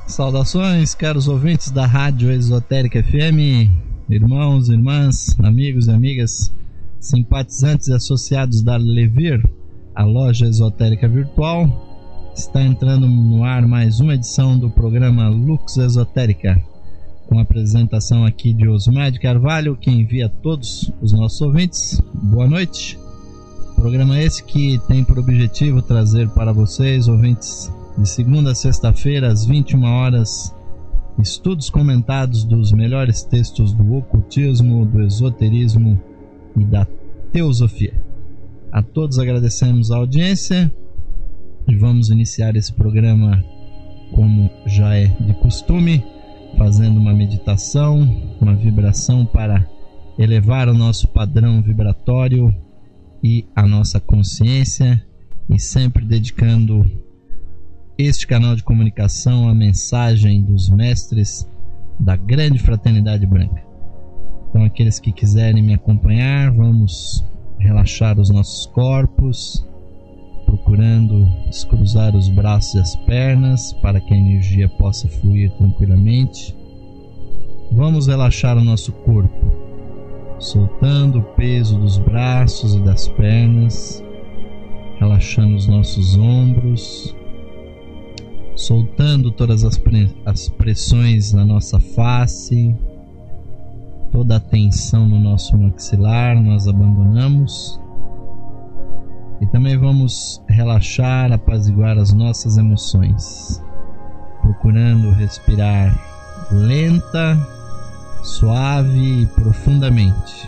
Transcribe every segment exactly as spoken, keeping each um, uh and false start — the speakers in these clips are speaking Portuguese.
Saudações, caros ouvintes da Rádio Esotérica F M, irmãos, irmãs, amigos e amigas, simpatizantes e associados da Levir, a loja esotérica virtual. Está entrando no ar mais uma edição do programa Lux Esotérica, com a apresentação aqui de Osmar de Carvalho, que envia a todos os nossos ouvintes boa noite. Programa esse que tem por objetivo trazer para vocês, ouvintes, de segunda a sexta-feira, às vinte e uma horas, estudos comentados dos melhores textos do ocultismo, do esoterismo e da teosofia. A todos agradecemos a audiência e vamos iniciar esse programa, como já é de costume, fazendo uma meditação, uma vibração para elevar o nosso padrão vibratório e a nossa consciência, e sempre dedicando este canal de comunicação à mensagem dos mestres da grande fraternidade branca. Então, aqueles que quiserem me acompanhar, vamos relaxar os nossos corpos, procurando descruzar os braços e as pernas para que a energia possa fluir tranquilamente. Vamos relaxar o nosso corpo, soltando o peso dos braços e das pernas, relaxando os nossos ombros, soltando todas as, pre- as pressões na nossa face, toda a tensão no nosso maxilar, nós abandonamos. E também vamos relaxar, apaziguar as nossas emoções, procurando respirar lenta, suave e profundamente.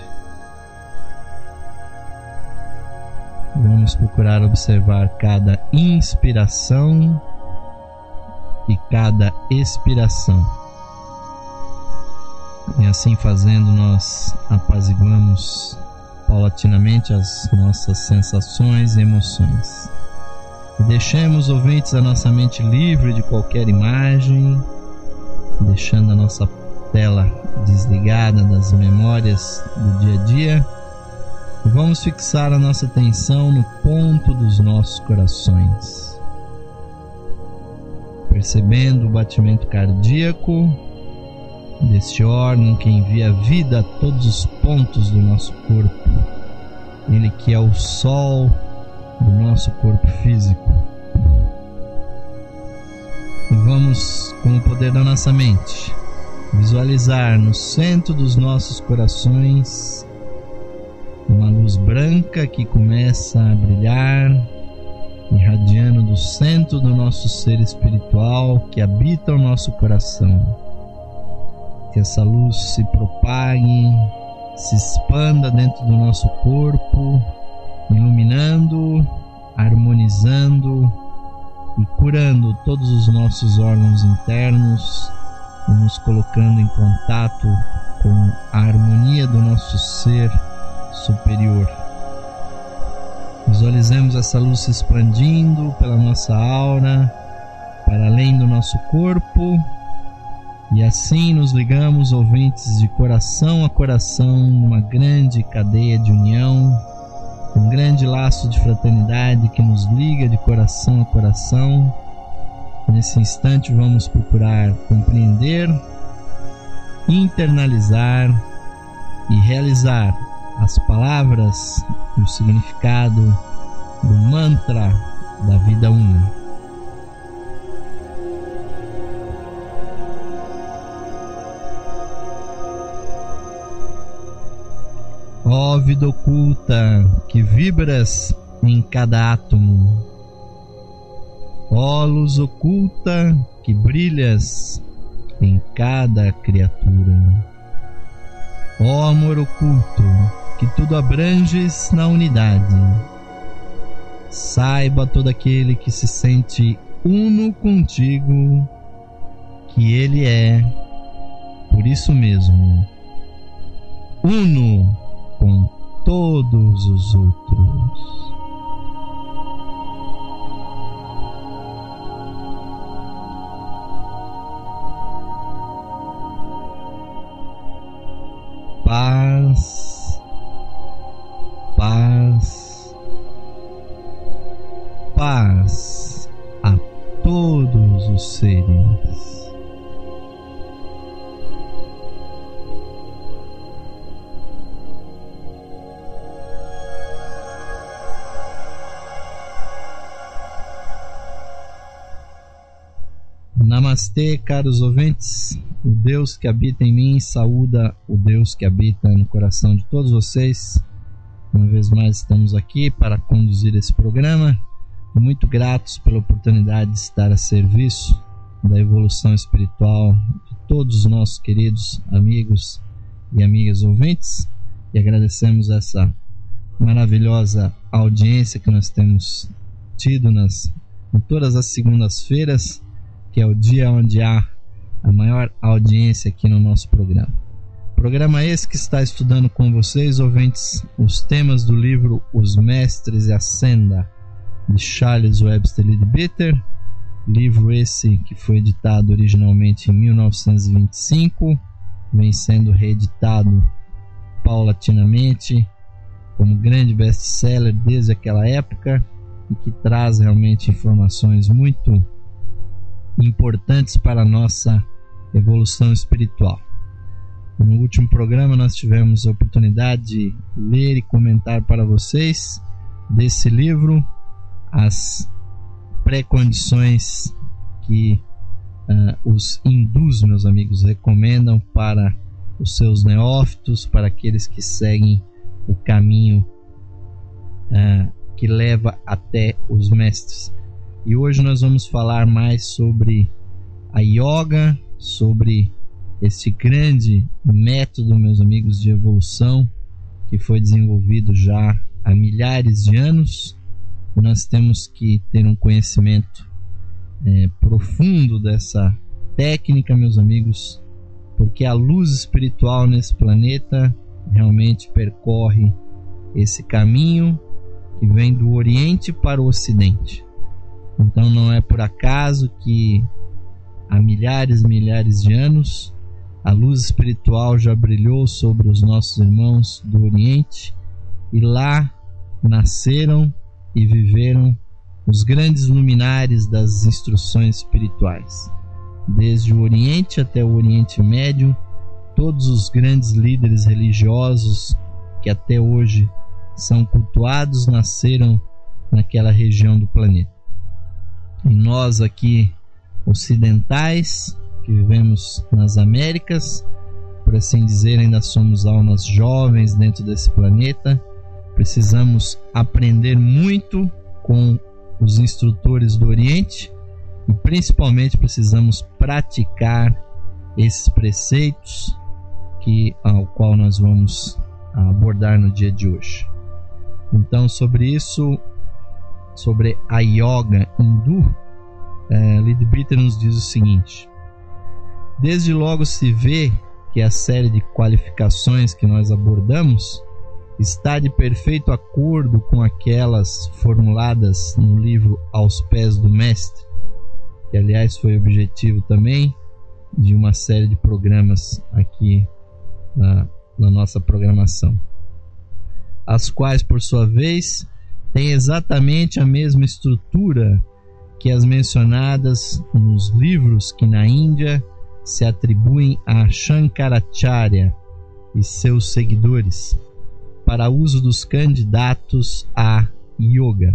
Vamos procurar observar cada inspiração e cada expiração. E assim fazendo, nós apaziguamos paulatinamente as nossas sensações e emoções. E deixemos, ouvintes, a nossa mente livre de qualquer imagem, deixando a nossa tela desligada das memórias do dia a dia. E vamos fixar a nossa atenção no ponto dos nossos corações, percebendo o batimento cardíaco deste órgão que envia vida a todos os pontos do nosso corpo, ele que é o sol do nosso corpo físico. E vamos, com o poder da nossa mente, visualizar no centro dos nossos corações uma luz branca que começa a brilhar, irradiando do centro do nosso ser espiritual que habita o nosso coração. Que essa luz se propague, se expanda dentro do nosso corpo, iluminando, harmonizando e curando todos os nossos órgãos internos e nos colocando em contato com a harmonia do nosso ser superior. Visualizemos essa luz se expandindo pela nossa aura, para além do nosso corpo, e assim nos ligamos, ouvintes, de coração a coração, numa grande cadeia de união, um grande laço de fraternidade que nos liga de coração a coração. Nesse instante vamos procurar compreender, internalizar e realizar as palavras e o significado do mantra da vida una. Ó vida oculta que vibras em cada átomo, ó luz oculta que brilhas em cada criatura, ó amor oculto que tudo abranges na unidade, saiba todo aquele que se sente uno contigo que ele é, por isso mesmo, uno com todos os outros. Paz, paz, paz a todos os seres. Namastê, caros ouvintes. O Deus que habita em mim saúda o Deus que habita no coração de todos vocês. Uma vez mais estamos aqui para conduzir esse programa, muito gratos pela oportunidade de estar a serviço da evolução espiritual de todos os nossos queridos amigos e amigas ouvintes, e agradecemos essa maravilhosa audiência que nós temos tido nas, em todas as segundas-feiras, que é o dia onde há a maior audiência aqui no nosso programa. Programa esse que está estudando com vocês, ouvintes, os temas do livro Os Mestres e a Senda, de Charles Webster Leadbeater, livro esse que foi editado originalmente em mil novecentos e vinte e cinco, vem sendo reeditado paulatinamente como grande best-seller desde aquela época e que traz realmente informações muito importantes para a nossa evolução espiritual. No último programa nós tivemos a oportunidade de ler e comentar para vocês desse livro as pré-condições que uh, os hindus, meus amigos, recomendam para os seus neófitos, para aqueles que seguem o caminho uh, que leva até os mestres. E hoje nós vamos falar mais sobre a yoga, sobre este grande método, meus amigos, de evolução que foi desenvolvido já há milhares de anos. E nós temos que ter um conhecimento é, profundo dessa técnica, meus amigos, porque a luz espiritual nesse planeta realmente percorre esse caminho que vem do Oriente para o Ocidente. Então não é por acaso que há milhares e milhares de anos a luz espiritual já brilhou sobre os nossos irmãos do Oriente, e lá nasceram e viveram os grandes luminares das instruções espirituais. Desde o Oriente até o Oriente Médio, todos os grandes líderes religiosos que até hoje são cultuados nasceram naquela região do planeta. E nós aqui ocidentais, que vivemos nas Américas, por assim dizer, ainda somos almas jovens dentro desse planeta, precisamos aprender muito com os instrutores do Oriente e principalmente precisamos praticar esses preceitos que, ao qual nós vamos abordar no dia de hoje. Então, sobre isso, sobre a yoga hindu, é, Leadbeater nos diz o seguinte: desde logo se vê que a série de qualificações que nós abordamos está de perfeito acordo com aquelas formuladas no livro Aos Pés do Mestre, que aliás foi objetivo também de uma série de programas aqui na, na nossa programação, as quais por sua vez têm exatamente a mesma estrutura que as mencionadas nos livros que na Índia se atribuem a Shankaracharya e seus seguidores para uso dos candidatos a yoga.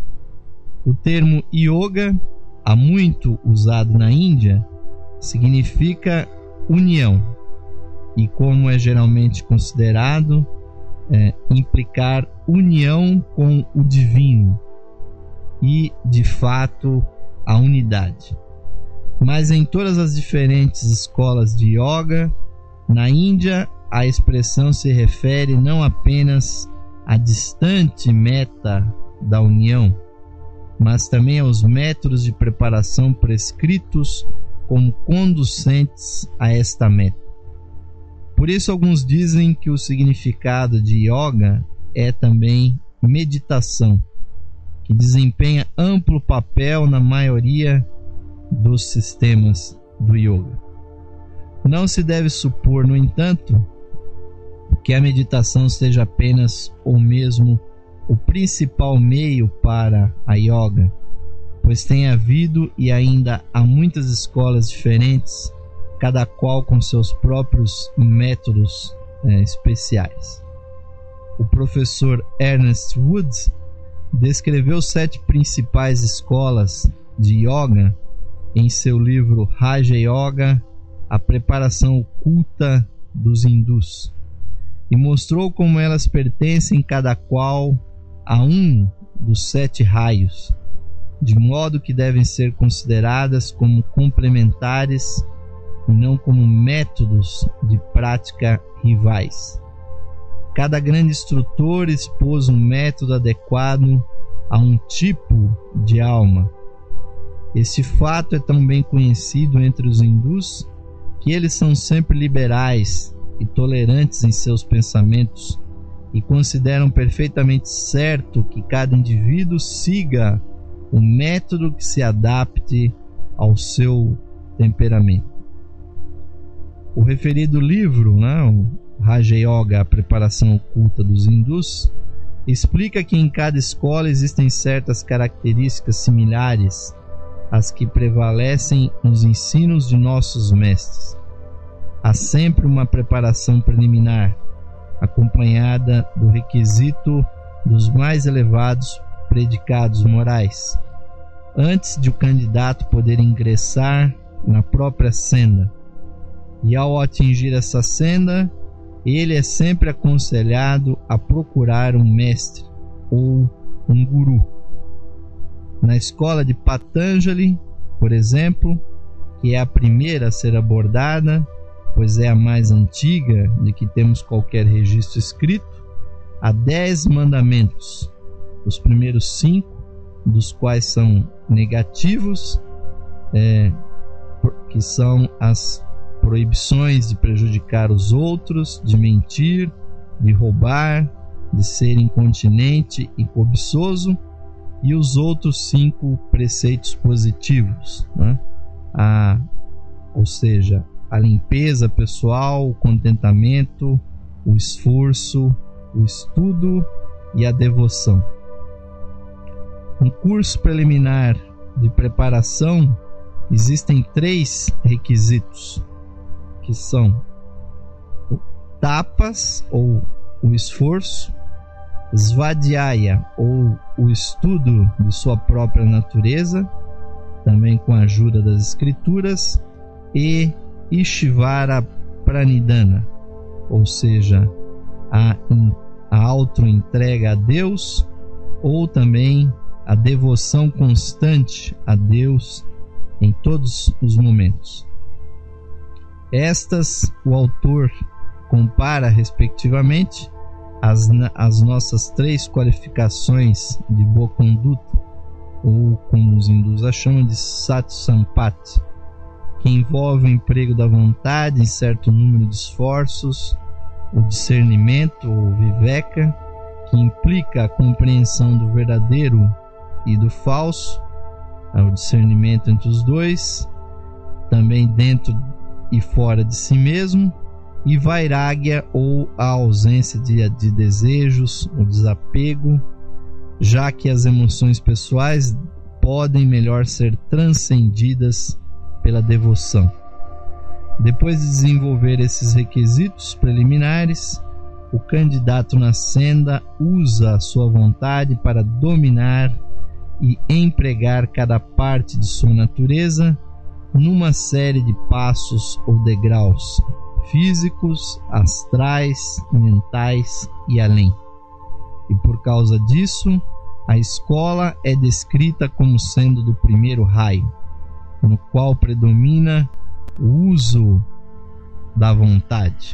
O termo yoga, há muito usado na Índia, significa união e, como é geralmente considerado, é, implicar união com o divino e, de fato, a unidade. Mas em todas as diferentes escolas de yoga, na Índia, a expressão se refere não apenas à distante meta da união, mas também aos métodos de preparação prescritos como conducentes a esta meta. Por isso, alguns dizem que o significado de yoga é também meditação, que desempenha amplo papel na maioria dos sistemas do yoga. Não se deve supor, no entanto, que a meditação seja apenas ou mesmo o principal meio para a yoga, pois tem havido e ainda há muitas escolas diferentes, cada qual com seus próprios métodos é, especiais. O professor Ernest Woods descreveu sete principais escolas de yoga em seu livro Raja Yoga, a preparação oculta dos hindus, e mostrou como elas pertencem cada qual a um dos sete raios, de modo que devem ser consideradas como complementares e não como métodos de prática rivais. Cada grande instrutor expôs um método adequado a um tipo de alma. Esse fato é tão bem conhecido entre os hindus que eles são sempre liberais e tolerantes em seus pensamentos e consideram perfeitamente certo que cada indivíduo siga o método que se adapte ao seu temperamento. O referido livro, né, o Raja Yoga, a preparação oculta dos hindus, explica que em cada escola existem certas características similares às que prevalecem nos ensinos de nossos mestres. Há sempre uma preparação preliminar, acompanhada do requisito dos mais elevados predicados morais, antes de o candidato poder ingressar na própria senda. E ao atingir essa senda, ele é sempre aconselhado a procurar um mestre ou um guru. Na escola de Patanjali, por exemplo, que é a primeira a ser abordada, pois é a mais antiga de que temos qualquer registro escrito, há dez mandamentos, os primeiros cinco dos quais são negativos, é, que são as proibições de prejudicar os outros, de mentir, de roubar, de ser incontinente e cobiçoso, e os outros cinco preceitos positivos, né? a, ou seja, a limpeza pessoal, o contentamento, o esforço, o estudo e a devoção. Um curso preliminar de preparação existem três requisitos, que são o tapas, ou o esforço, svadhyaya, ou o estudo de sua própria natureza, também com a ajuda das escrituras, e Ishvara Pranidhana, ou seja, a, a auto-entrega a Deus, ou também a devoção constante a Deus em todos os momentos. Estas o autor compara respectivamente as, as nossas três qualificações de boa conduta, ou como os hindus a chamam de Satsampati, que envolve o emprego da vontade em certo número de esforços, o discernimento ou viveka, que implica a compreensão do verdadeiro e do falso, o discernimento entre os dois, também dentro e fora de si mesmo, e vairagya, ou a ausência de, de desejos, o desapego, já que as emoções pessoais podem melhor ser transcendidas pela devoção. Depois de desenvolver esses requisitos preliminares, o candidato na senda usa a sua vontade para dominar e empregar cada parte de sua natureza numa série de passos ou degraus físicos, astrais, mentais e além. E por causa disso, a escola é descrita como sendo do primeiro raio, no qual predomina o uso da vontade.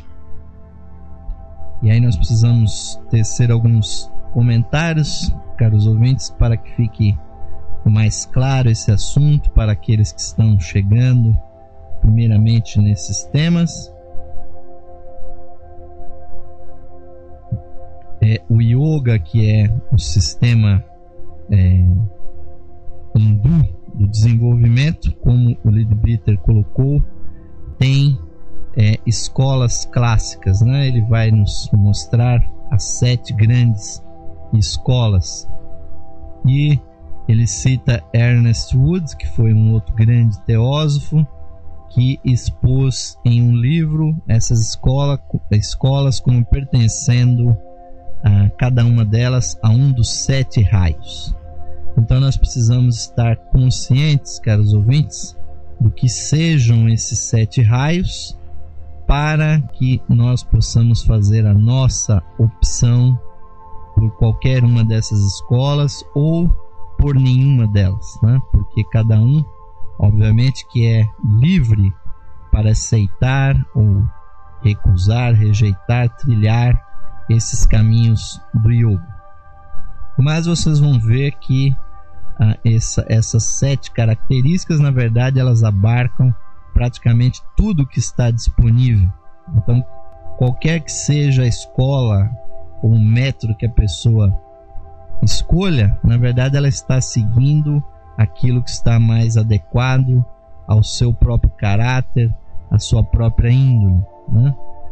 E aí nós precisamos tecer alguns comentários, caros ouvintes, para que fique mais claro esse assunto para aqueles que estão chegando primeiramente nesses temas. É, o yoga, que é o sistema é, hindu do desenvolvimento, como o Leadbeater colocou, tem é, escolas clássicas, né? Ele vai nos mostrar as sete grandes escolas, e ele cita Ernest Woods, que foi um outro grande teósofo, que expôs em um livro essas escola, escolas como pertencendo a cada uma delas a um dos sete raios. Então nós precisamos estar conscientes, caros ouvintes, do que sejam esses sete raios, para que nós possamos fazer a nossa opção por qualquer uma dessas escolas ou por nenhuma delas, né? Porque cada um, obviamente, que é livre para aceitar ou recusar, rejeitar, trilhar esses caminhos do yoga. Mas vocês vão ver que ah, essa, essas sete características, na verdade, elas abarcam praticamente tudo que está disponível. Então, qualquer que seja a escola ou o método que a pessoa escolha, na verdade ela está seguindo aquilo que está mais adequado ao seu próprio caráter, à sua própria índole, né?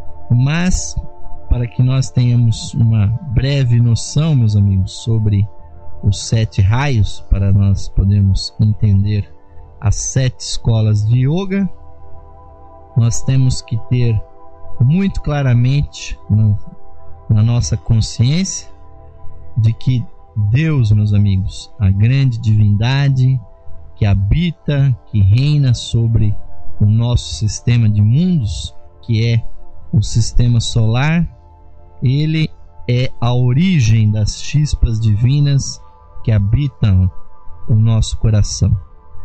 Mas, para que nós tenhamos uma breve noção, meus amigos, sobre os sete raios, para nós podermos entender as sete escolas de yoga, nós temos que ter muito claramente na, na nossa consciência de que Deus, meus amigos, a grande divindade que habita, que reina sobre o nosso sistema de mundos, que é o sistema solar, ele é a origem das chispas divinas que habitam o nosso coração.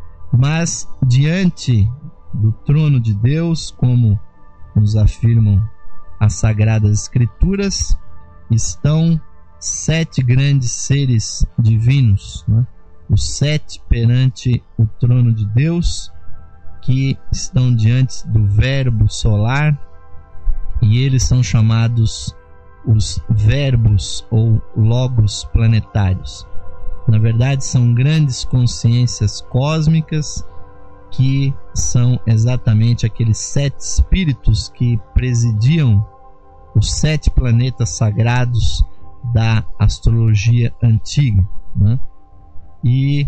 Mas diante do trono de Deus, como nos afirmam as Sagradas Escrituras, estão sete grandes seres divinos, né? Os sete perante o trono de Deus, que estão diante do Verbo solar, e eles são chamados os verbos ou logos planetários. Na verdade, são grandes consciências cósmicas que são exatamente aqueles sete espíritos que presidiam os sete planetas sagrados da astrologia antiga, né? E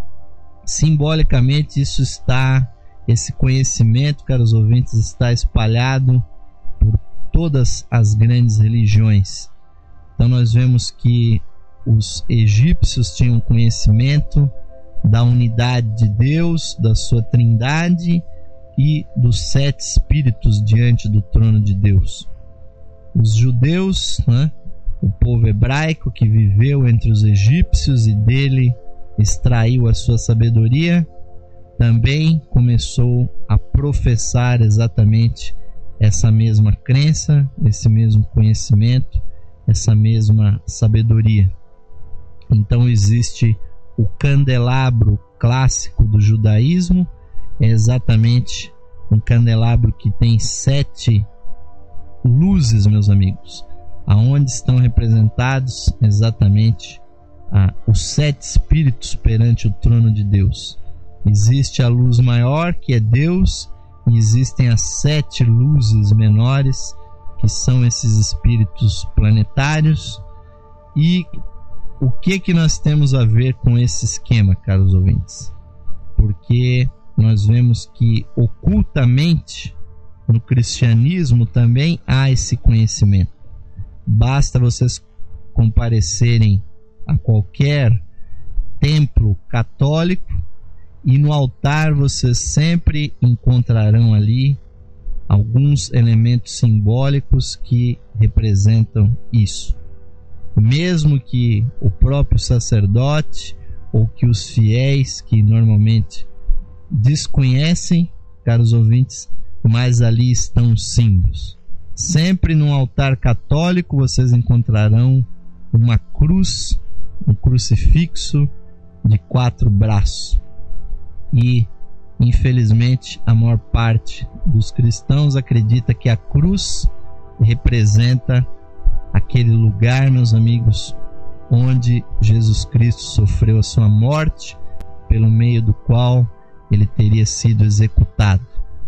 simbolicamente isso está, esse conhecimento, caros ouvintes, está espalhado por todas as grandes religiões. Então nós vemos que os egípcios tinham conhecimento da unidade de Deus, da sua trindade e dos sete espíritos diante do trono de Deus. Os judeus, né, o povo hebraico que viveu entre os egípcios e dele extraiu a sua sabedoria, também começou a professar exatamente essa mesma crença, esse mesmo conhecimento, essa mesma sabedoria. Então existe o candelabro clássico do judaísmo, é exatamente um candelabro que tem sete luzes, meus amigos, aonde estão representados exatamente ah, os sete espíritos perante o trono de Deus. Existe a luz maior, que é Deus, e existem as sete luzes menores, que são esses espíritos planetários. E o que que nós temos a ver com esse esquema, caros ouvintes? Porque nós vemos que ocultamente no cristianismo também há esse conhecimento. Basta vocês comparecerem a qualquer templo católico e no altar vocês sempre encontrarão ali alguns elementos simbólicos que representam isso. Mesmo que o próprio sacerdote ou que os fiéis, que normalmente desconhecem, caros ouvintes, mas ali estão os símbolos. Sempre no altar católico vocês encontrarão uma cruz, um crucifixo de quatro braços. E, infelizmente, a maior parte dos cristãos acredita que a cruz representa aquele lugar, meus amigos, onde Jesus Cristo sofreu a sua morte, pelo meio do qual ele teria sido executado.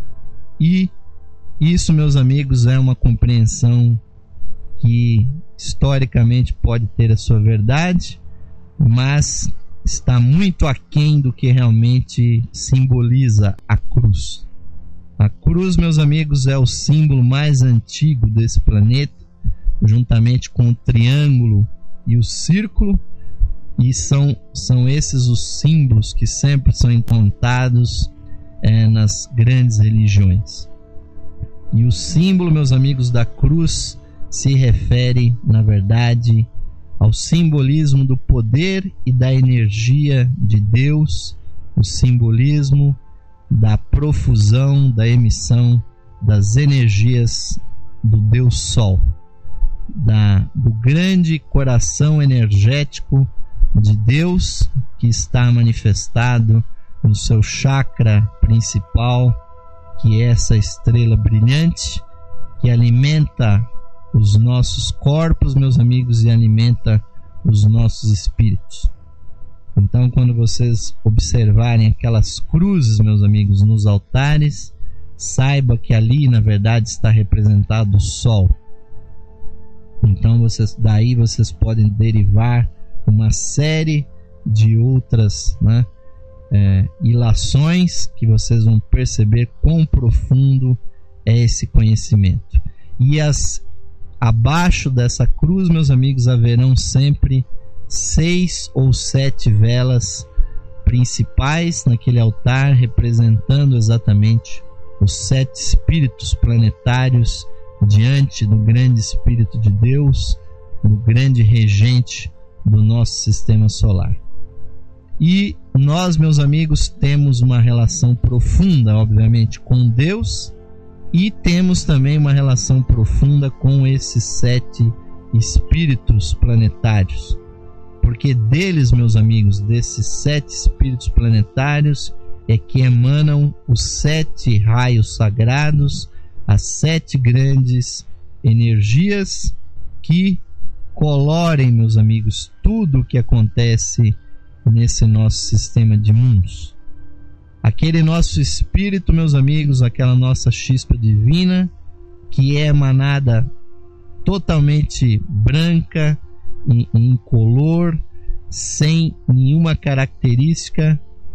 E isso, meus amigos, é uma compreensão que historicamente pode ter a sua verdade, mas está muito aquém do que realmente simboliza a cruz. A cruz, meus amigos, é o símbolo mais antigo desse planeta, juntamente com o triângulo e o círculo, e são, são esses os símbolos que sempre são encontrados é, nas grandes religiões. E o símbolo, meus amigos, da cruz se refere, na verdade, ao simbolismo do poder e da energia de Deus, o simbolismo da profusão, da emissão das energias do Deus Sol, da, do grande coração energético de Deus que está manifestado no seu chakra principal, que é essa estrela brilhante que alimenta os nossos corpos, meus amigos, e alimenta os nossos espíritos. Então, quando vocês observarem aquelas cruzes, meus amigos, nos altares, saiba que ali, na verdade, está representado o Sol. Então, vocês, daí vocês podem derivar uma série de outras, né, é, ilações que vocês vão perceber quão profundo é esse conhecimento. E as abaixo dessa cruz, meus amigos, haverão sempre seis ou sete velas principais naquele altar, representando exatamente os sete espíritos planetários diante do grande Espírito de Deus, do grande regente do nosso sistema solar. E nós, meus amigos, temos uma relação profunda, obviamente, com Deus, e temos também uma relação profunda com esses sete espíritos planetários, porque deles, meus amigos, desses sete espíritos planetários, é que emanam os sete raios sagrados, as sete grandes energias que colorem, meus amigos, tudo o que acontece nesse nosso sistema de mundos. Aquele nosso espírito, meus amigos, aquela nossa chispa divina, que é emanada totalmente branca, incolor, sem nenhuma característica.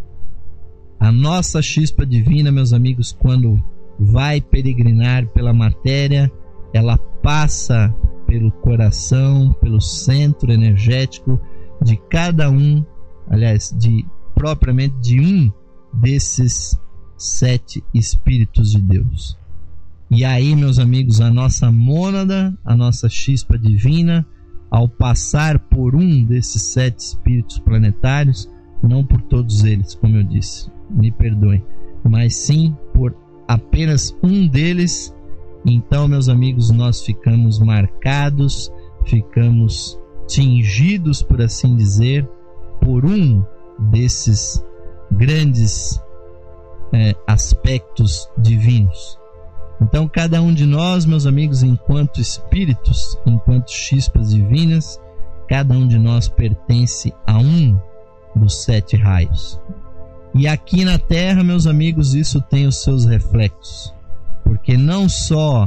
A nossa chispa divina, meus amigos, quando vai peregrinar pela matéria, ela passa pelo coração, pelo centro energético de cada um, aliás, de propriamente de um desses sete espíritos de Deus. E aí, meus amigos, a nossa mônada, a nossa chispa divina, ao passar por um desses sete espíritos planetários, não por todos eles, como eu disse, me perdoem, mas sim por apenas um deles, então, meus amigos, nós ficamos marcados, ficamos tingidos, por assim dizer, por um desses grandes é, aspectos divinos. Então, cada um de nós, meus amigos, enquanto espíritos, enquanto chispas divinas, cada um de nós pertence a um dos sete raios. E aqui na Terra, meus amigos, isso tem os seus reflexos, porque não só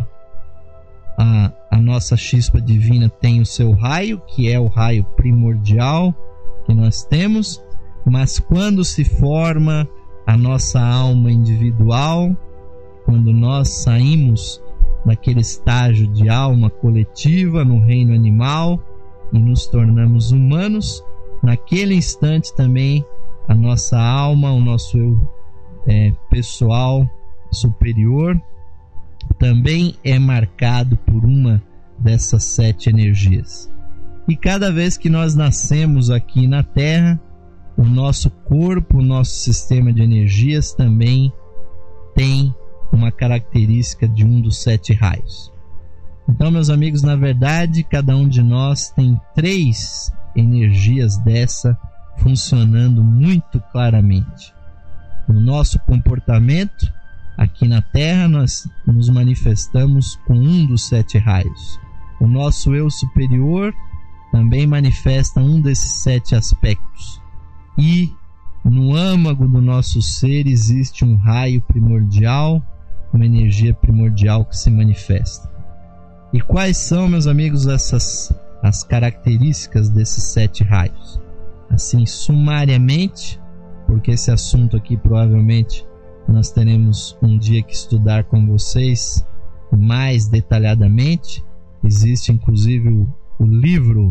a, a nossa chispa divina tem o seu raio, que é o raio primordial que nós temos, mas quando se forma a nossa alma individual, quando nós saímos daquele estágio de alma coletiva no reino animal e nos tornamos humanos, naquele instante também a nossa alma, o nosso eu é, pessoal superior também é marcado por uma dessas sete energias. E cada vez que nós nascemos aqui na Terra, o nosso corpo, o nosso sistema de energias também tem uma característica de um dos sete raios. Então, meus amigos, na verdade, cada um de nós tem três energias dessa funcionando muito claramente. No nosso comportamento, aqui na Terra, nós nos manifestamos com um dos sete raios. O nosso eu superior também manifesta um desses sete aspectos. E no âmago do nosso ser existe um raio primordial, uma energia primordial que se manifesta. E quais são, meus amigos, essas as características desses sete raios? Assim, sumariamente, porque esse assunto aqui provavelmente nós teremos um dia que estudar com vocês mais detalhadamente. Existe inclusive o, o livro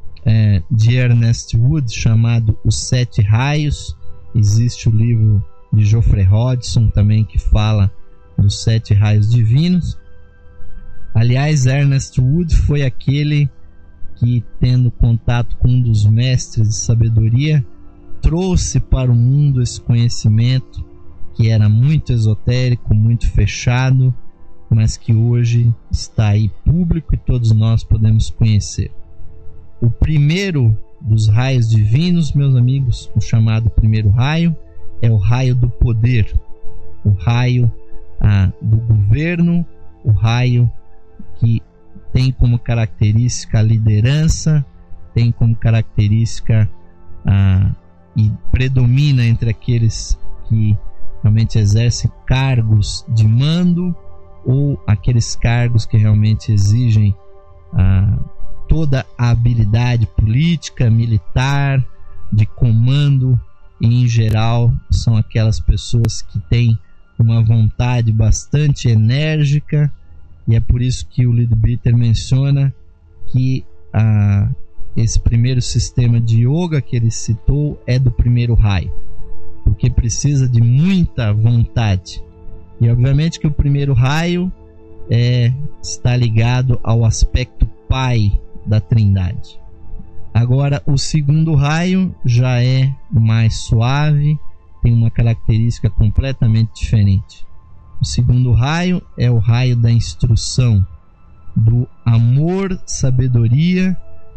é, de Ernest Wood chamado Os Sete Raios. Existe o livro de Geoffrey Hodgson também, que fala dos sete raios divinos. Aliás, Ernest Wood foi aquele que, tendo contato com um dos mestres de sabedoria, trouxe para o mundo esse conhecimento que era muito esotérico, muito fechado, mas que hoje está aí público e todos nós podemos conhecer. O primeiro dos raios divinos, meus amigos, o chamado primeiro raio, é o raio do poder, o raio ah, do governo, o raio que tem como característica a liderança, tem como característica ah, e predomina entre aqueles que realmente exercem cargos de mando ou aqueles cargos que realmente exigem ah, toda a habilidade política, militar, de comando, e em geral são aquelas pessoas que têm uma vontade bastante enérgica, e é por isso que o Leadbeater menciona que ah, esse primeiro sistema de yoga que ele citou é do primeiro raio, porque precisa de muita vontade. E obviamente que o primeiro raio é, está ligado ao aspecto pai da Trindade. Agora, o segundo raio já é mais suave, tem uma característica completamente diferente. O segundo raio é o raio da instrução, do amor, sabedoria,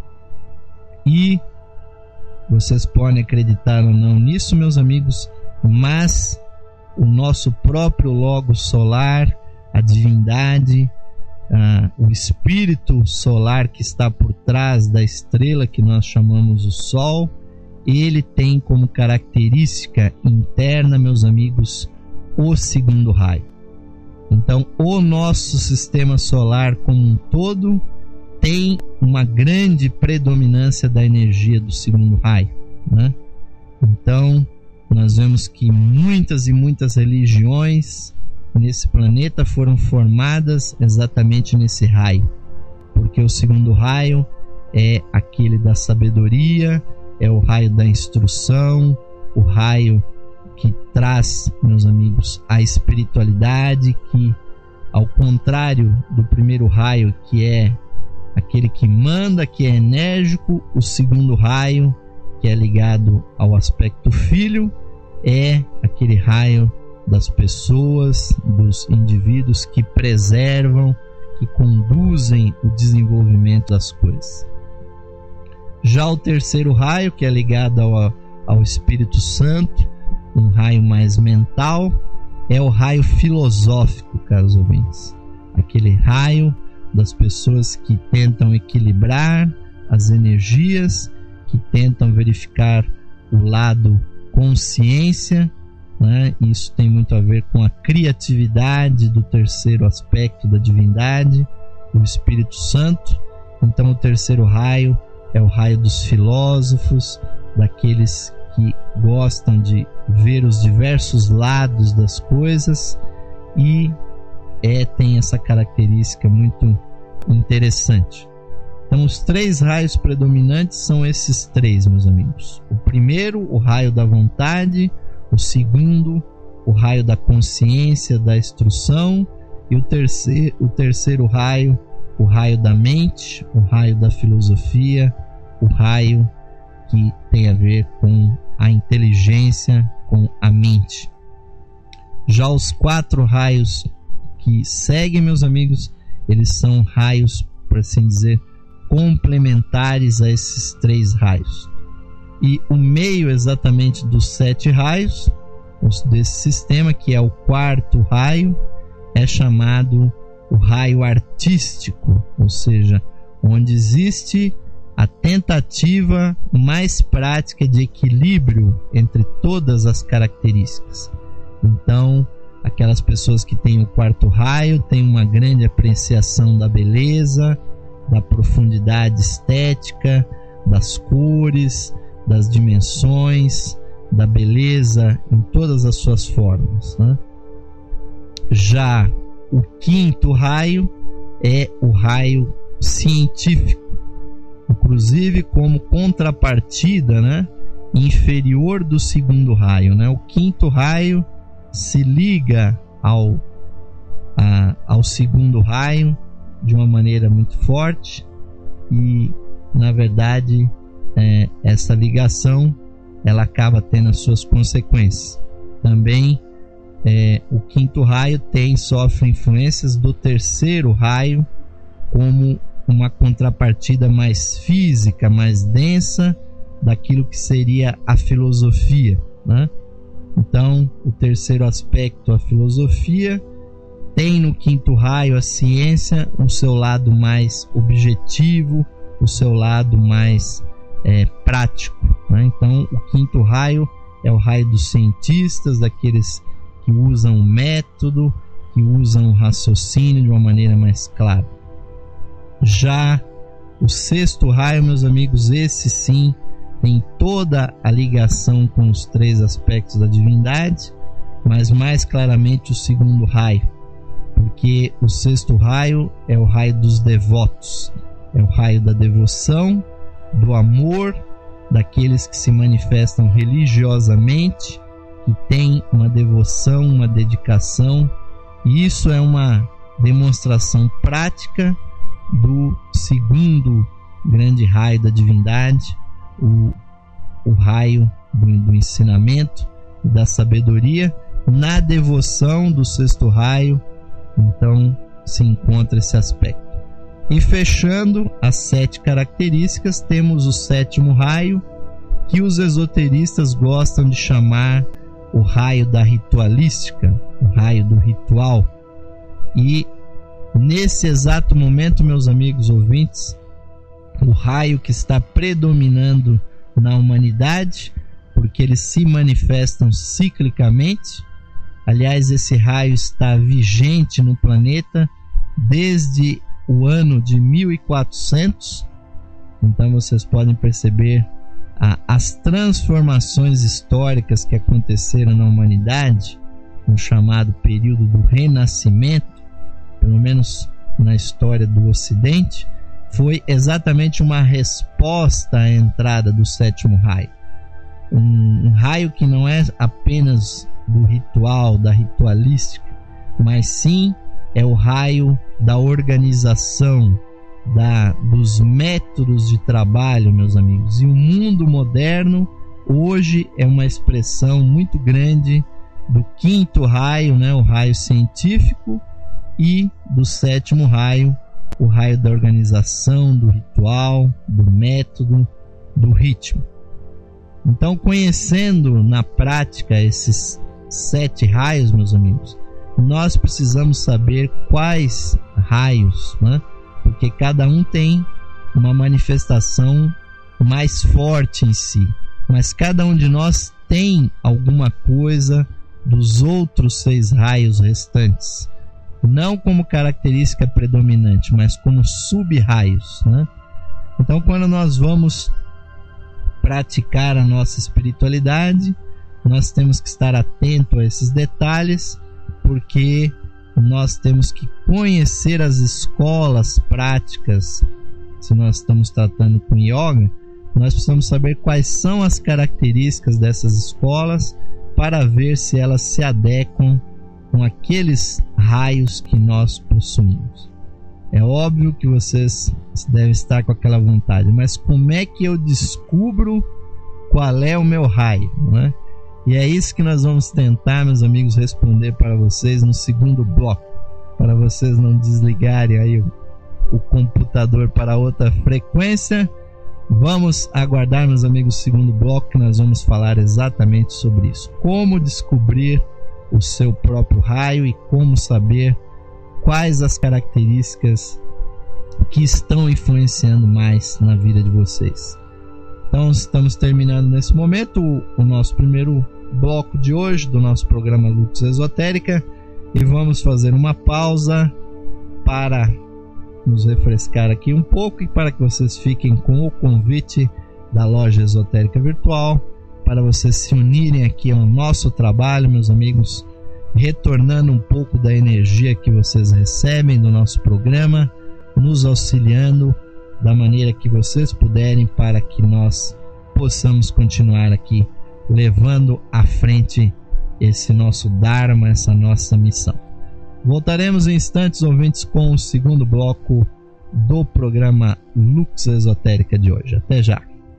e vocês podem acreditar ou não nisso, meus amigos, mas o nosso próprio logo solar, a divindade, ah, o espírito solar que está por trás da estrela que nós chamamos o Sol, ele tem como característica interna, meus amigos, o segundo raio. Então, o nosso sistema solar como um todo tem uma grande predominância da energia do segundo raio, né? Então, nós vemos que muitas e muitas religiões nesse planeta foram formadas exatamente nesse raio, porque o segundo raio é aquele da sabedoria, é o raio da instrução, o raio que traz, meus amigos, a espiritualidade, que, ao contrário do primeiro raio, que é aquele que manda, que é enérgico, o segundo raio, que é ligado ao aspecto filho, é aquele raio das pessoas, dos indivíduos que preservam, que conduzem o desenvolvimento das coisas. Já o terceiro raio, que é ligado ao, ao Espírito Santo, um raio mais mental, é o raio filosófico, caros ouvintes. Aquele raio das pessoas que tentam equilibrar as energias, que tentam verificar o lado consciência, né? Isso tem muito a ver com a criatividade do terceiro aspecto da divindade, o Espírito Santo. Então, o terceiro raio é o raio dos filósofos, daqueles que gostam de ver os diversos lados das coisas, e é, tem essa característica muito interessante. Então, os três raios predominantes são esses três, meus amigos. O primeiro, o raio da vontade; o segundo, o raio da consciência, da instrução; e o terceiro, o terceiro raio, o raio da mente, o raio da filosofia, o raio que tem a ver com a inteligência, com a mente. Já os quatro raios que seguem, meus amigos, eles são raios, por assim dizer, complementares a esses três raios. E o meio exatamente dos sete raios desse sistema, que é o quarto raio, é chamado o raio artístico, ou seja, onde existe a tentativa mais prática de equilíbrio entre todas as características. Então, aquelas pessoas que têm o quarto raio têm uma grande apreciação da beleza, da profundidade estética, das cores, das dimensões, da beleza em todas as suas formas, né? Já o quinto raio é o raio científico, inclusive como contrapartida, né? inferior do segundo raio, né? O quinto raio se liga ao, a, ao segundo raio de uma maneira muito forte e, na verdade, é, essa ligação ela acaba tendo as suas consequências. Também é, o quinto raio tem sofre influências do terceiro raio como uma contrapartida mais física, mais densa daquilo que seria a filosofia, né? Então, o terceiro aspecto, a filosofia, tem no quinto raio a ciência, o seu lado mais objetivo, o seu lado mais é, prático, né? Então, o quinto raio é o raio dos cientistas, daqueles que usam o método, que usam o raciocínio de uma maneira mais clara. Já o sexto raio, meus amigos, esse sim tem toda a ligação com os três aspectos da divindade, mas mais claramente o segundo raio, porque o sexto raio é o raio dos devotos, é o raio da devoção, do amor, daqueles que se manifestam religiosamente, que têm uma devoção, uma dedicação, e isso é uma demonstração prática do segundo grande raio da divindade, o, o raio do, do ensinamento e da sabedoria. Na devoção do sexto raio, então, se encontra esse aspecto. E fechando as sete características, temos o sétimo raio, que os esoteristas gostam de chamar o raio da ritualística, o raio do ritual. E nesse exato momento, meus amigos ouvintes, o raio que está predominando na humanidade, porque eles se manifestam ciclicamente. Aliás, esse raio está vigente no planeta desde o ano de mil e quatrocentos. Então vocês podem perceber a, as transformações históricas que aconteceram na humanidade no chamado período do Renascimento, pelo menos na história do Ocidente, foi exatamente uma resposta à entrada do sétimo raio. Um, um raio que não é apenas do ritual, da ritualística, mas sim é o raio da organização, da, dos métodos de trabalho, meus amigos. E o mundo moderno hoje é uma expressão muito grande do quinto raio, né, o raio científico, e do sétimo raio, o raio da organização, do ritual, do método, do ritmo. Então, conhecendo na prática esses sete raios, meus amigos, nós precisamos saber quais raios, né? Porque cada um tem uma manifestação mais forte em si, mas cada um de nós tem alguma coisa dos outros seis raios restantes, não como característica predominante, mas como sub-raios, né? Então, quando nós vamos praticar a nossa espiritualidade, nós temos que estar atento a esses detalhes, porque nós temos que conhecer as escolas práticas. Se nós estamos tratando com yoga, nós precisamos saber quais são as características dessas escolas para ver se elas se adequam com aqueles raios que nós possuímos. É óbvio que vocês devem estar com aquela vontade, mas como é que eu descubro qual é o meu raio, né? E é isso que nós vamos tentar, meus amigos, responder para vocês no segundo bloco, para vocês não desligarem aí o, o computador para outra frequência. Vamos aguardar, meus amigos, o segundo bloco, que nós vamos falar exatamente sobre isso. Como descobrir o seu próprio raio e como saber quais as características que estão influenciando mais na vida de vocês. Então, estamos terminando nesse momento o, o nosso primeiro bloco de hoje do nosso programa Lux Esotérica, e vamos fazer uma pausa para nos refrescar aqui um pouco e para que vocês fiquem com o convite da Loja Esotérica Virtual, para vocês se unirem aqui ao nosso trabalho, meus amigos, retornando um pouco da energia que vocês recebem do nosso programa, nos auxiliando da maneira que vocês puderem, para que nós possamos continuar aqui levando à frente esse nosso Dharma, essa nossa missão. Voltaremos em instantes, ouvintes, com o segundo bloco do programa Lux Esotérica de hoje. Até já!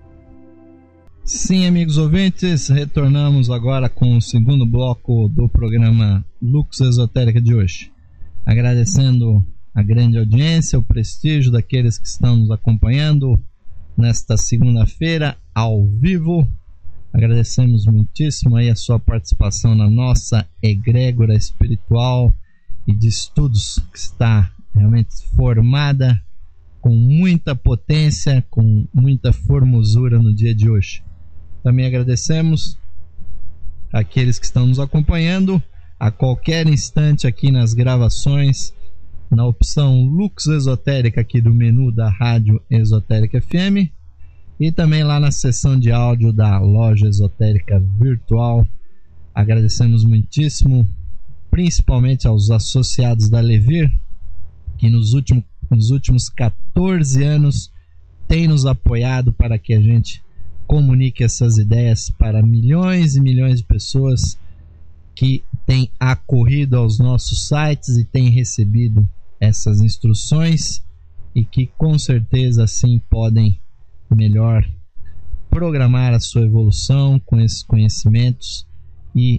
Sim, amigos ouvintes, retornamos agora com o segundo bloco do programa Lux Esotérica de hoje. Agradecendo a grande audiência, o prestígio daqueles que estão nos acompanhando nesta segunda-feira, ao vivo. Agradecemos muitíssimo aí a sua participação na nossa egrégora espiritual e de estudos, que está realmente formada com muita potência, com muita formosura no dia de hoje. Também agradecemos aqueles que estão nos acompanhando a qualquer instante aqui nas gravações, na opção Lux Esotérica aqui do menu da Rádio Esotérica F M, e também lá na seção de áudio da Loja Esotérica Virtual. Agradecemos muitíssimo, principalmente aos associados da Levir, que nos últimos, nos últimos catorze anos têm nos apoiado para que a gente comunique essas ideias para milhões e milhões de pessoas que têm acorrido aos nossos sites e têm recebido essas instruções, e que com certeza assim podem melhor programar a sua evolução com esses conhecimentos e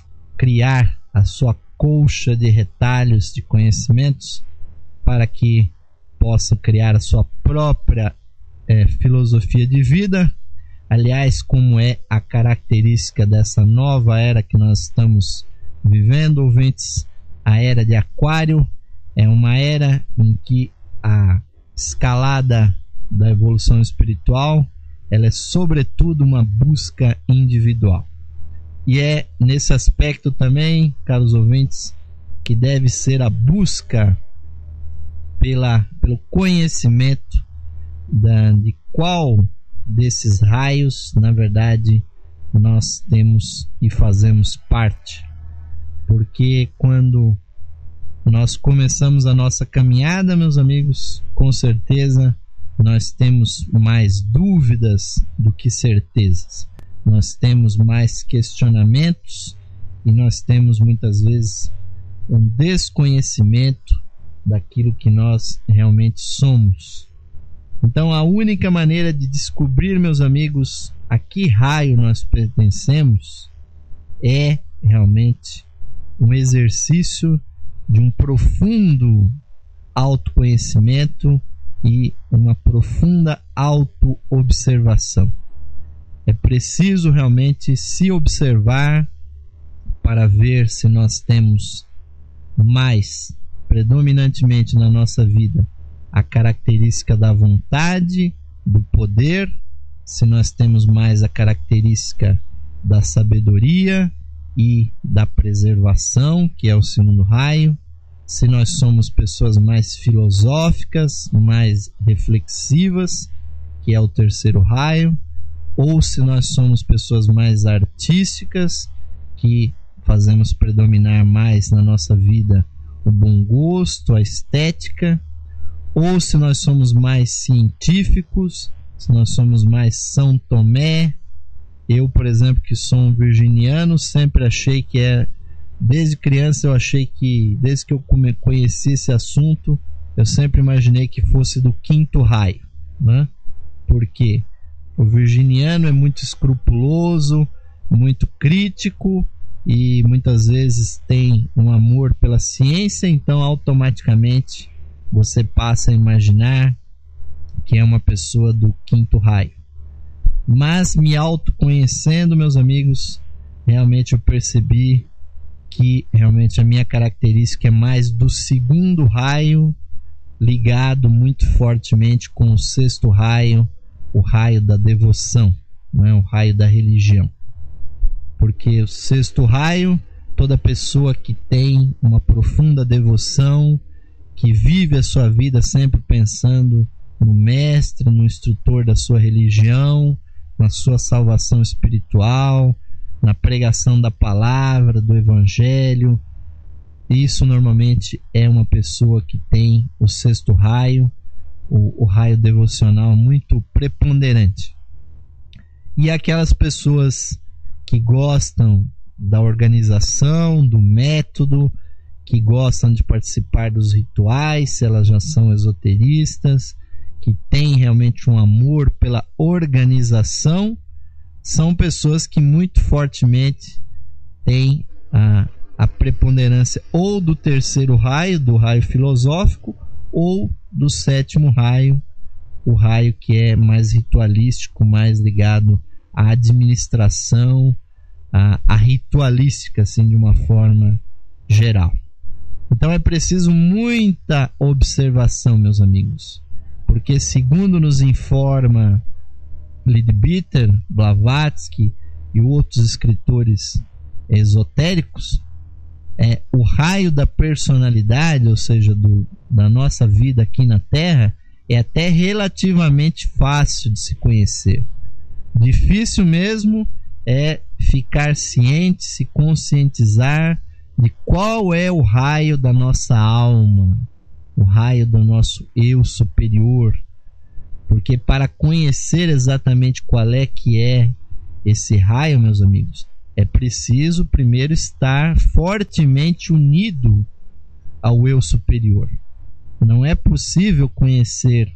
criar a sua colcha de retalhos de conhecimentos para que possam criar a sua própria é, filosofia de vida. Aliás, como é a característica dessa nova era que nós estamos vivendo, ouvintes, a era de Aquário é uma era em que a escalada da evolução espiritual, ela é sobretudo uma busca individual. E é nesse aspecto também, caros ouvintes, que deve ser a busca pela, pelo conhecimento da, de qual desses raios, na verdade, nós temos e fazemos parte. Porque quando nós começamos a nossa caminhada, meus amigos, com certeza nós temos mais dúvidas do que certezas. Nós temos mais questionamentos e nós temos muitas vezes um desconhecimento daquilo que nós realmente somos. Então, a única maneira de descobrir, meus amigos, a que raio nós pertencemos é realmente um exercício de um profundo autoconhecimento e uma profunda autoobservação. É preciso realmente se observar para ver se nós temos mais, predominantemente na nossa vida, a característica da vontade, do poder, se nós temos mais a característica da sabedoria e da preservação, que é o segundo raio, se nós somos pessoas mais filosóficas, mais reflexivas, que é o terceiro raio, ou se nós somos pessoas mais artísticas, que fazemos predominar mais na nossa vida o bom gosto, a estética, ou se nós somos mais científicos, se nós somos mais São Tomé. Eu, por exemplo, que sou um virginiano, sempre achei que é, desde criança eu achei que, desde que eu conheci esse assunto, eu sempre imaginei que fosse do quinto raio, né? Porque o virginiano é muito escrupuloso, muito crítico e muitas vezes tem um amor pela ciência, então automaticamente você passa a imaginar que é uma pessoa do quinto raio. Mas me autoconhecendo, meus amigos, realmente eu percebi que realmente a minha característica é mais do segundo raio, ligado muito fortemente com o sexto raio, o raio da devoção, não é? O raio da religião. Porque o sexto raio, toda pessoa que tem uma profunda devoção, que vive a sua vida sempre pensando no mestre, no instrutor da sua religião, na sua salvação espiritual, na pregação da palavra, do evangelho. Isso normalmente é uma pessoa que tem o sexto raio, o, o raio devocional muito preponderante. e aquelas pessoas que gostam da organização, do método, que gostam de participar dos rituais, se elas já são esoteristas, que têm realmente um amor pela organização, são pessoas que muito fortemente têm a, a preponderância ou do terceiro raio, do raio filosófico, ou do sétimo raio, o raio que é mais ritualístico, mais ligado à administração, à, à ritualística, assim, de uma forma geral. Então é preciso muita observação, meus amigos, porque segundo nos informa Leadbeater, Blavatsky e outros escritores esotéricos, é, o raio da personalidade, ou seja, do, da nossa vida aqui na Terra, é até relativamente fácil de se conhecer. Difícil mesmo é ficar ciente, se conscientizar de qual é o raio da nossa alma, o raio do nosso eu superior, porque para conhecer exatamente qual é que é esse raio, meus amigos, é preciso primeiro estar fortemente unido ao eu superior. Não é possível conhecer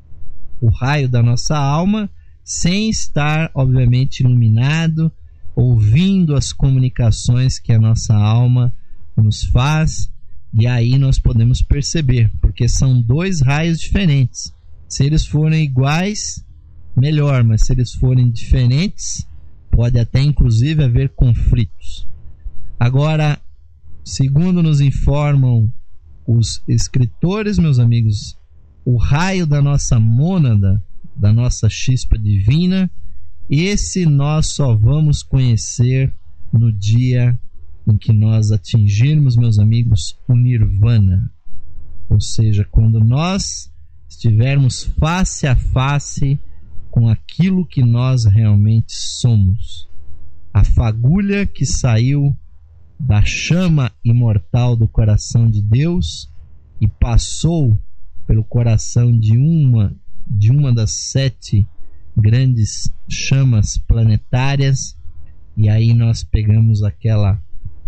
o raio da nossa alma sem estar, obviamente, iluminado, ouvindo as comunicações que a nossa alma nos faz, e aí nós podemos perceber, porque são dois raios diferentes. Se eles forem iguais, melhor, mas se eles forem diferentes, pode até inclusive haver conflitos. Agora, segundo nos informam os escritores, meus amigos, o raio da nossa mônada, da nossa chispa divina, esse nós só vamos conhecer no dia em que nós atingirmos, meus amigos, o Nirvana. Ou seja, quando nós estivermos face a face com aquilo que nós realmente somos. A fagulha que saiu da chama imortal do coração de Deus e passou pelo coração de uma, de uma das sete grandes chamas planetárias, e aí nós pegamos aquela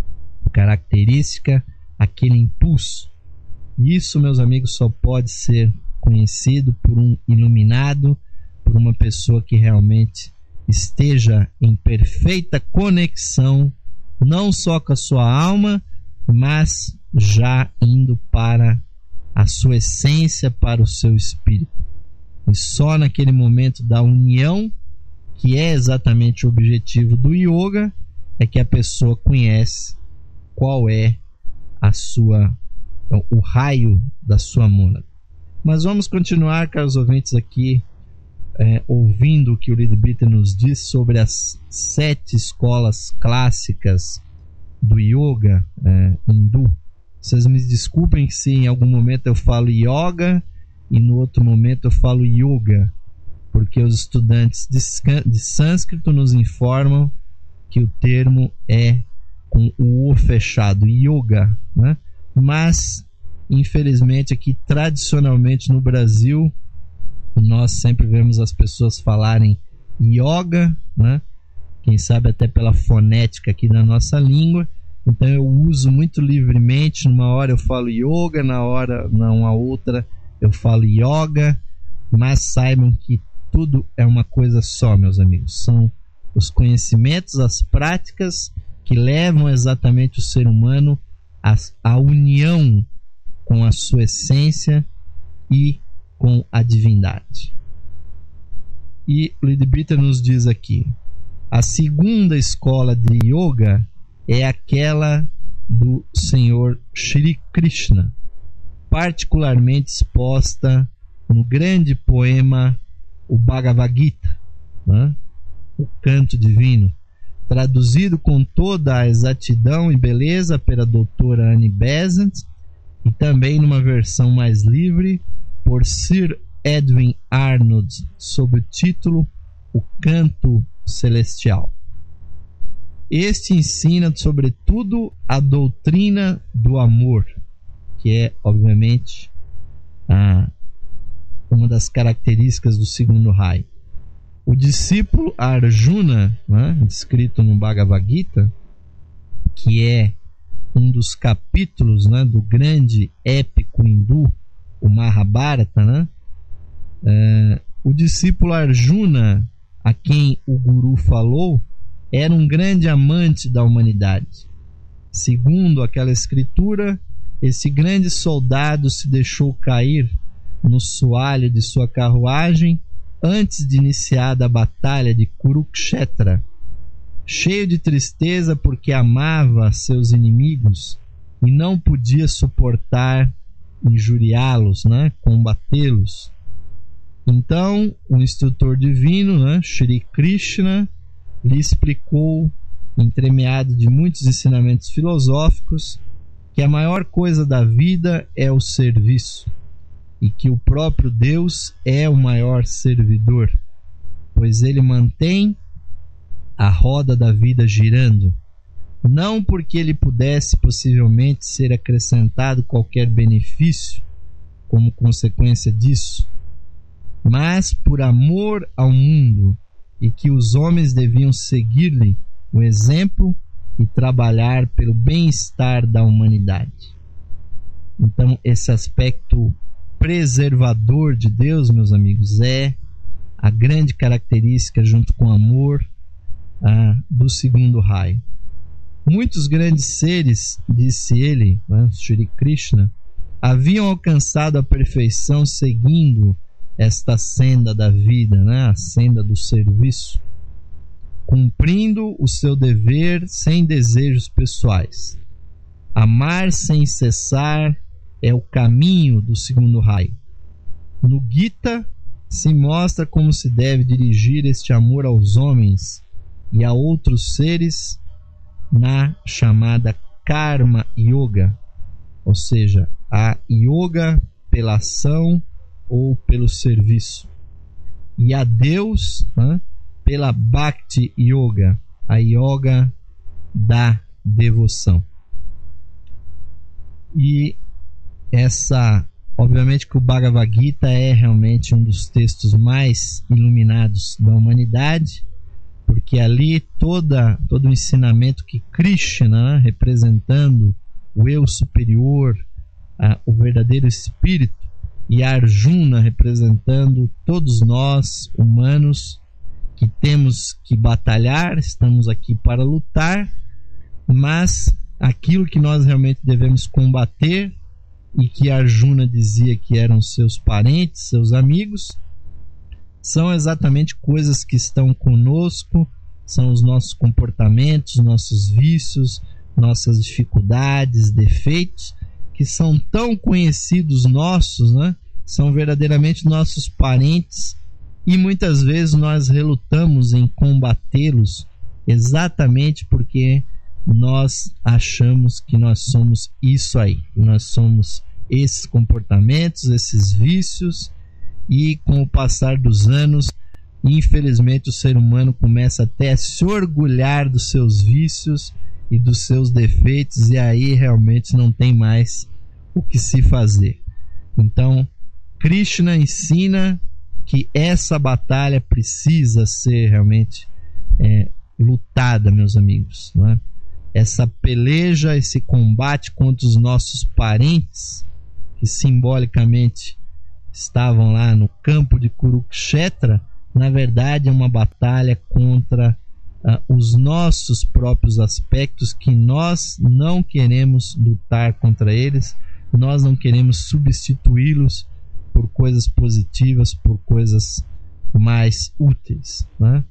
característica, aquele impulso. Isso, meus amigos, só pode ser conhecido por um iluminado, por uma pessoa que realmente esteja em perfeita conexão, não só com a sua alma, mas já indo para a sua essência, para o seu espírito. E só naquele momento da união, que é exatamente o objetivo do yoga, é que a pessoa conhece qual é a sua, o raio da sua mônada. Mas vamos continuar, caros ouvintes, aqui é, ouvindo o que o Leadbeater nos diz sobre as sete escolas clássicas do yoga é, hindu. Vocês me desculpem se em algum momento eu falo yoga e no outro momento eu falo yoga, porque os estudantes de, de sânscrito nos informam que o termo é com o O fechado, yoga, né? Mas infelizmente aqui tradicionalmente no Brasil nós sempre vemos as pessoas falarem yoga, né? Quem sabe até pela fonética aqui da nossa língua. Então eu uso muito livremente, numa hora eu falo yoga, na hora, numa outra eu falo yoga, mas saibam que tudo é uma coisa só, meus amigos. São os conhecimentos, as práticas que levam exatamente o ser humano à, à união com a sua essência e com a divindade. E o Leadbeater nos diz aqui: a segunda escola de yoga é aquela do Senhor Shri Krishna, particularmente exposta no grande poema o Bhagavad Gita, né? O canto divino, traduzido com toda a exatidão e beleza pela doutora Annie Besant, e também numa versão mais livre por Sir Edwin Arnold, sob o título O Canto Celestial. Este ensina sobretudo a doutrina do amor, que é obviamente a, uma das características do segundo raio. O discípulo Arjuna, né, descrito no Bhagavad Gita, que é um dos capítulos, né, do grande épico hindu, o Mahabharata, né? É, o discípulo Arjuna, a quem o Guru falou, era um grande amante da humanidade. Segundo aquela escritura, esse grande soldado se deixou cair no soalho de sua carruagem antes de iniciar a batalha de Kurukshetra, cheio de tristeza porque amava seus inimigos e não podia suportar injuriá-los, né? Combatê-los. Então, o instrutor divino, né? Shri Krishna, lhe explicou, entremeado de muitos ensinamentos filosóficos, que a maior coisa da vida é o serviço e que o próprio Deus é o maior servidor, pois ele mantém a roda da vida girando, não porque ele pudesse possivelmente ser acrescentado qualquer benefício como consequência disso, mas por amor ao mundo, e que os homens deviam seguir-lhe o exemplo e trabalhar pelo bem-estar da humanidade. Então, esse aspecto preservador de Deus, meus amigos, é a grande característica, junto com o amor, ah, do segundo raio. Muitos grandes seres, disse ele, né, Shri Krishna, haviam alcançado a perfeição seguindo esta senda da vida, né, a senda do serviço, cumprindo o seu dever sem desejos pessoais. Amar sem cessar é o caminho do segundo raio. No Gita se mostra como se deve dirigir este amor aos homens e a outros seres na chamada Karma Yoga, ou seja, a yoga pela ação ou pelo serviço, e a Deus, né, pela Bhakti Yoga, a yoga da devoção. E essa, obviamente que o Bhagavad Gita é realmente um dos textos mais iluminados da humanidade, porque ali toda, todo o ensinamento que Krishna, né, representando o eu superior, a, o verdadeiro espírito, e Arjuna representando todos nós humanos que temos que batalhar, estamos aqui para lutar, mas aquilo que nós realmente devemos combater, e que Arjuna dizia que eram seus parentes, seus amigos, são exatamente coisas que estão conosco, são os nossos comportamentos, nossos vícios, nossas dificuldades, defeitos, que são tão conhecidos nossos, né? São verdadeiramente nossos parentes, e muitas vezes nós relutamos em combatê-los exatamente porque nós achamos que nós somos isso aí, nós somos esses comportamentos, esses vícios, e com o passar dos anos, infelizmente o ser humano começa até a se orgulhar dos seus vícios e dos seus defeitos, e aí realmente não tem mais o que se fazer. Então, Krishna ensina que essa batalha precisa ser realmente é, lutada, meus amigos, não é? Essa peleja, esse combate contra os nossos parentes, que simbolicamente estavam lá no campo de Kurukshetra, na verdade é uma batalha contra uh, os nossos próprios aspectos, que nós não queremos lutar contra eles, nós não queremos substituí-los por coisas positivas, por coisas mais úteis, né?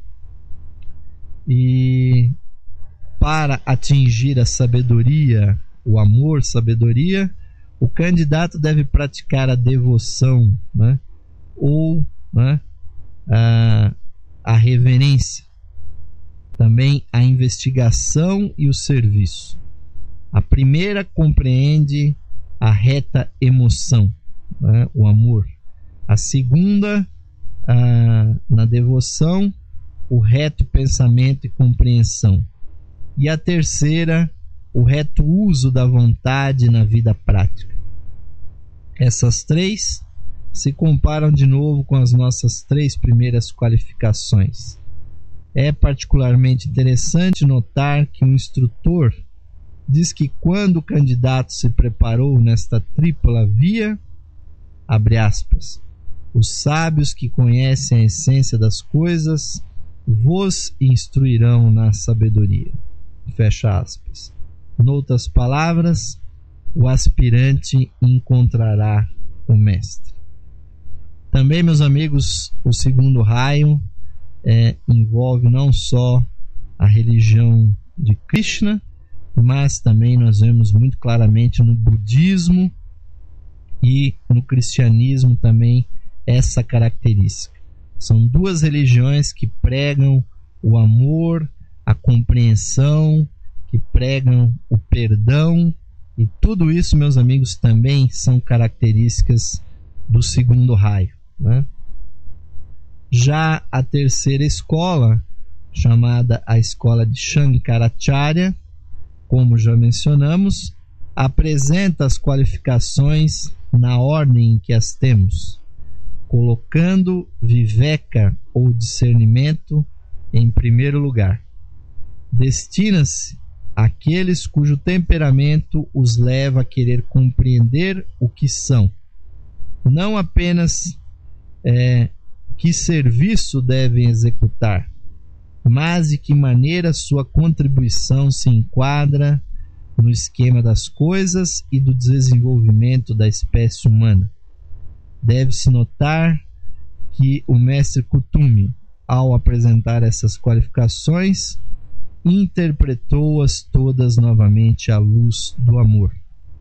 E para atingir a sabedoria, o amor, sabedoria, o candidato deve praticar a devoção, né? Ou, né, a, a reverência, também a investigação e o serviço. A primeira compreende a reta emoção, né, o amor. A segunda, a, na devoção, o reto pensamento e compreensão. E a terceira, o reto uso da vontade na vida prática. Essas três se comparam de novo com as nossas três primeiras qualificações. É particularmente interessante notar que o instrutor diz que quando o candidato se preparou nesta tripla via, abre aspas, os sábios que conhecem a essência das coisas vos instruirão na sabedoria, fecha aspas. Noutras palavras, o aspirante encontrará o mestre. Também, meus amigos, o segundo raio é, envolve não só a religião de Krishna, mas também nós vemos muito claramente no budismo e no cristianismo também essa característica. São duas religiões que pregam o amor, a compreensão, que pregam o perdão, e tudo isso, meus amigos, também são características do segundo raio, né? Já a terceira escola, chamada a escola de Shankaracharya, como já mencionamos, apresenta as qualificações na ordem em que as temos, colocando viveka ou discernimento em primeiro lugar. Destina-se àqueles cujo temperamento os leva a querer compreender o que são, não apenas é, que serviço devem executar, mas de que maneira sua contribuição se enquadra no esquema das coisas e do desenvolvimento da espécie humana. Deve-se notar que o mestre Kutumi, ao apresentar essas qualificações, interpretou-as todas novamente à luz do amor.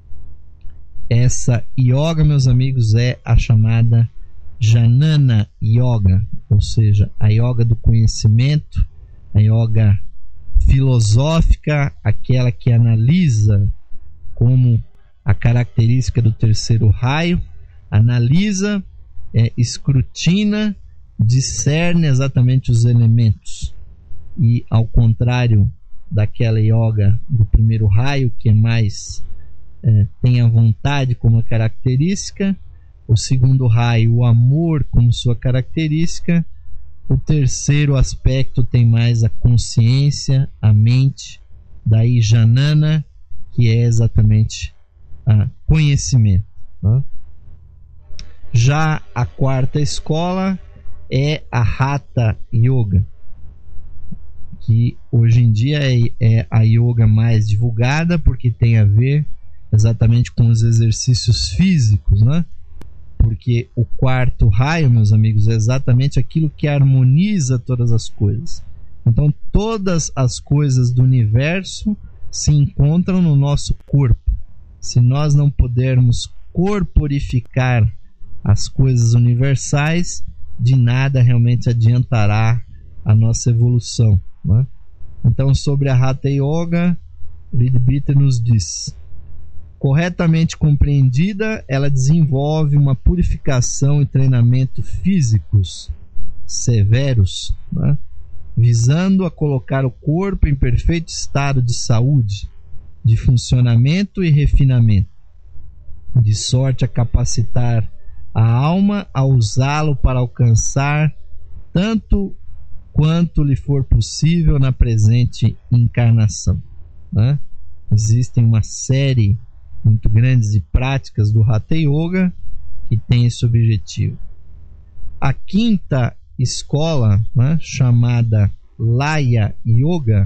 Essa yoga, meus amigos, é a chamada Jnana Yoga, ou seja, a yoga do conhecimento, a yoga filosófica, aquela que analisa como a característica do terceiro raio, analisa, é, escrutina, discerne exatamente os elementos. E ao contrário daquela yoga do primeiro raio, que é mais é, tem a vontade como característica, o segundo raio, o amor como sua característica, o terceiro aspecto tem mais a consciência, a mente, daí Jnana, que é exatamente a conhecimento, né? Já a quarta escola é a Hatha Yoga, que hoje em dia é, é a yoga mais divulgada, porque tem a ver exatamente com os exercícios físicos, né? Porque o quarto raio, meus amigos, é exatamente aquilo que harmoniza todas as coisas. Então, todas as coisas do universo se encontram no nosso corpo. Se nós não pudermos corporificar as coisas universais, de nada realmente adiantará a nossa evolução, né? Então, sobre a Hatha Yoga, Ridbita nos diz: corretamente compreendida, ela desenvolve uma purificação e treinamento físicos severos, né? Visando a colocar o corpo em perfeito estado de saúde, de funcionamento e refinamento, de sorte a capacitar a alma a usá-lo para alcançar tanto quanto lhe for possível na presente encarnação, né? Existem uma série muito grande de práticas do Hatha Yoga que tem esse objetivo. A quinta escola, né, chamada Laya Yoga,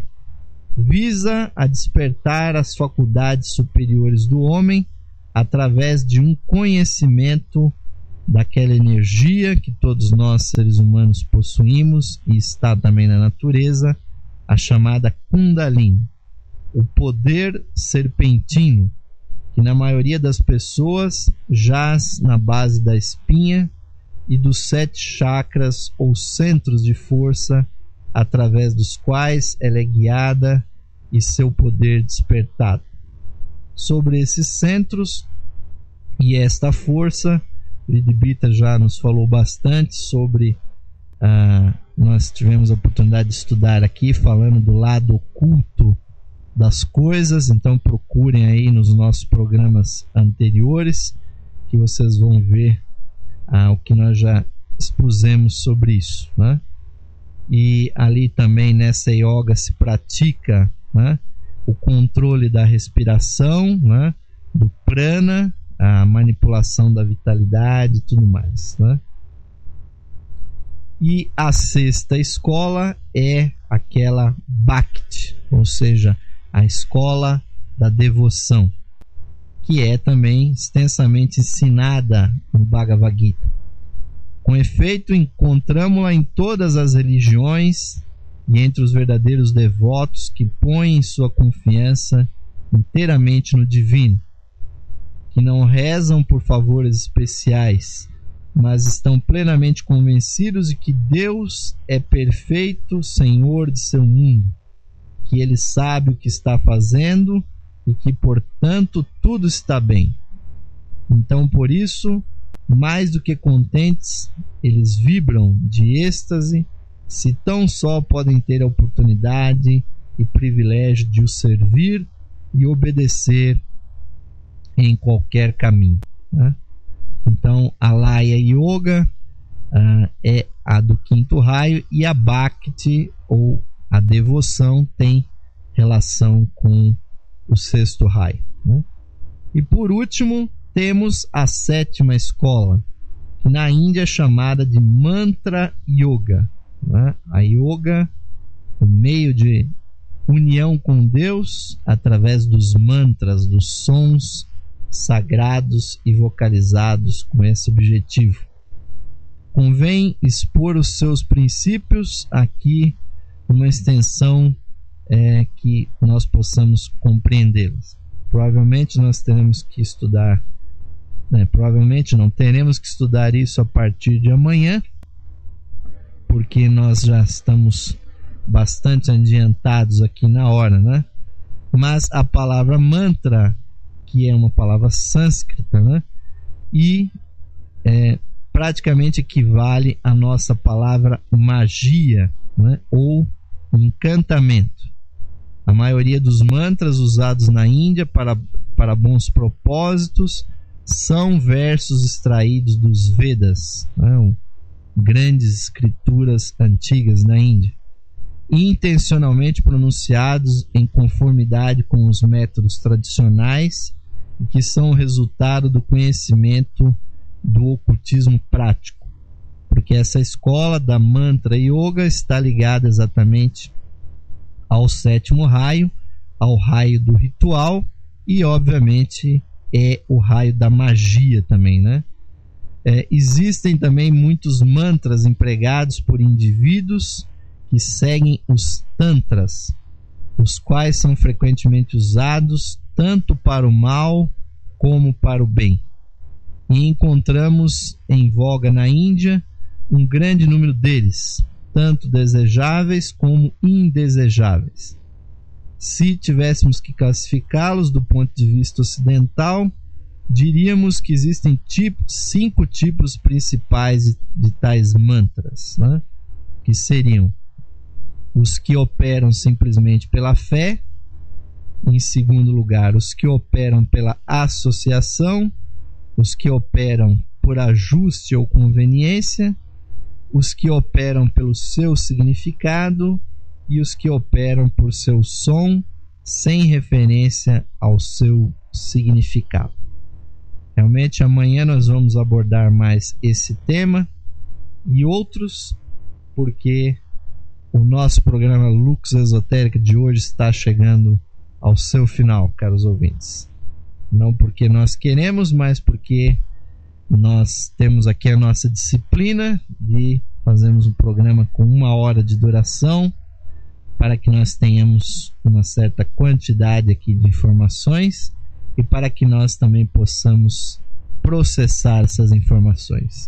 visa a despertar as faculdades superiores do homem através de um conhecimento daquela energia que todos nós seres humanos possuímos e está também na natureza, a chamada Kundalini, o poder serpentino, que na maioria das pessoas jaz na base da espinha e dos sete chakras ou centros de força através dos quais ela é guiada e seu poder despertado. Sobre esses centros e esta força, Ridbita já nos falou bastante sobre, ah, nós tivemos a oportunidade de estudar aqui, falando do lado oculto das coisas, então procurem aí nos nossos programas anteriores, que vocês vão ver ao que nós já expusemos sobre isso, né? E ali também nessa yoga se pratica, né, o controle da respiração, né, do prana, a manipulação da vitalidade e tudo mais, né? E a sexta escola é aquela Bhakti, ou seja, a escola da devoção, que é também extensamente ensinada no Bhagavad Gita. Com efeito, encontramos-la em todas as religiões e entre os verdadeiros devotos que põem sua confiança inteiramente no divino, que não rezam por favores especiais, mas estão plenamente convencidos de que Deus é perfeito Senhor de seu mundo, que Ele sabe o que está fazendo e que, portanto, tudo está bem. Então, por isso, mais do que contentes, eles vibram de êxtase, se tão só podem ter a oportunidade e privilégio de o servir e obedecer em qualquer caminho, né? Então, a Laya Yoga uh, é a do quinto raio, e a Bhakti, ou a devoção, tem relação com o sexto raio, né? E por último, temos a sétima escola, que na Índia é chamada de Mantra Yoga, né? A yoga, o meio de união com Deus através dos mantras, dos sons sagrados e vocalizados com esse objetivo. Convém expor os seus princípios aqui numa extensão é, que nós possamos compreendê-los. Provavelmente nós teremos que estudar, né, provavelmente não, teremos que estudar isso a partir de amanhã, porque nós já estamos bastante adiantados aqui na hora, né? Mas a palavra mantra, que é uma palavra sânscrita, né, e é, praticamente equivale à nossa palavra magia, né, ou encantamento. A maioria dos mantras usados na Índia para, para bons propósitos são versos extraídos dos Vedas, né, grandes escrituras antigas na Índia, intencionalmente pronunciados em conformidade com os métodos tradicionais e que são o resultado do conhecimento do ocultismo prático, porque essa escola da Mantra Yoga está ligada exatamente ao sétimo raio, ao raio do ritual, e obviamente é o raio da magia também, né? É, existem também muitos mantras empregados por indivíduos que seguem os tantras, os quais são frequentemente usados tanto para o mal como para o bem. E encontramos em voga na Índia um grande número deles, tanto desejáveis como indesejáveis. Se tivéssemos que classificá-los do ponto de vista ocidental, diríamos que existem tipo, cinco tipos principais de tais mantras, né? Que seriam os que operam simplesmente pela fé, em segundo lugar, os que operam pela associação, os que operam por ajuste ou conveniência, os que operam pelo seu significado e os que operam por seu som, sem referência ao seu significado. Realmente amanhã nós vamos abordar mais esse tema e outros, porque o nosso programa Lux Esotérica de hoje está chegando ao seu final, caros ouvintes. Não porque nós queremos, mas porque nós temos aqui a nossa disciplina de fazermos um programa com uma hora de duração, para que nós tenhamos uma certa quantidade aqui de informações e para que nós também possamos processar essas informações.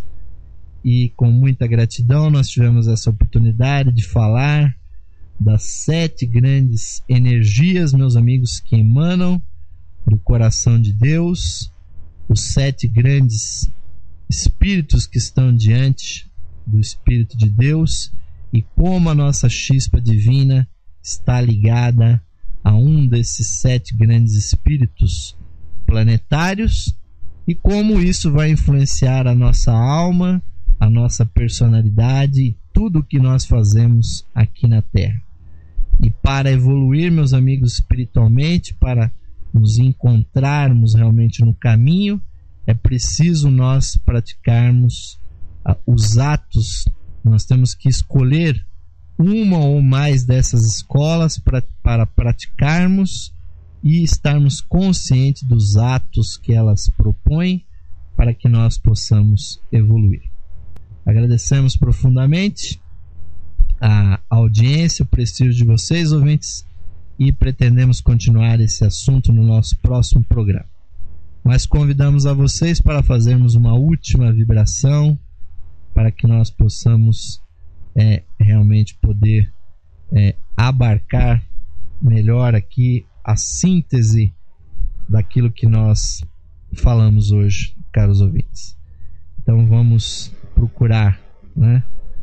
E com muita gratidão nós tivemos essa oportunidade de falar das sete grandes energias, meus amigos, que emanam do coração de Deus, os sete grandes espíritos que estão diante do Espírito de Deus, e como a nossa chispa divina está ligada a um desses sete grandes espíritos planetários e como isso vai influenciar a nossa alma, a nossa personalidade e tudo o que nós fazemos aqui na Terra. E para evoluir, meus amigos, espiritualmente, para nos encontrarmos realmente no caminho, é preciso nós praticarmos uh, os atos. Nós temos que escolher uma ou mais dessas escolas pra, para praticarmos e estarmos conscientes dos atos que elas propõem para que nós possamos evoluir. Agradecemos profundamente a audiência, o prestígio de vocês, ouvintes, e pretendemos continuar esse assunto no nosso próximo programa. Mas convidamos a vocês para fazermos uma última vibração para que nós possamos é, realmente poder é, abarcar melhor aqui a síntese daquilo que nós falamos hoje, caros ouvintes. Então vamos procurar, né,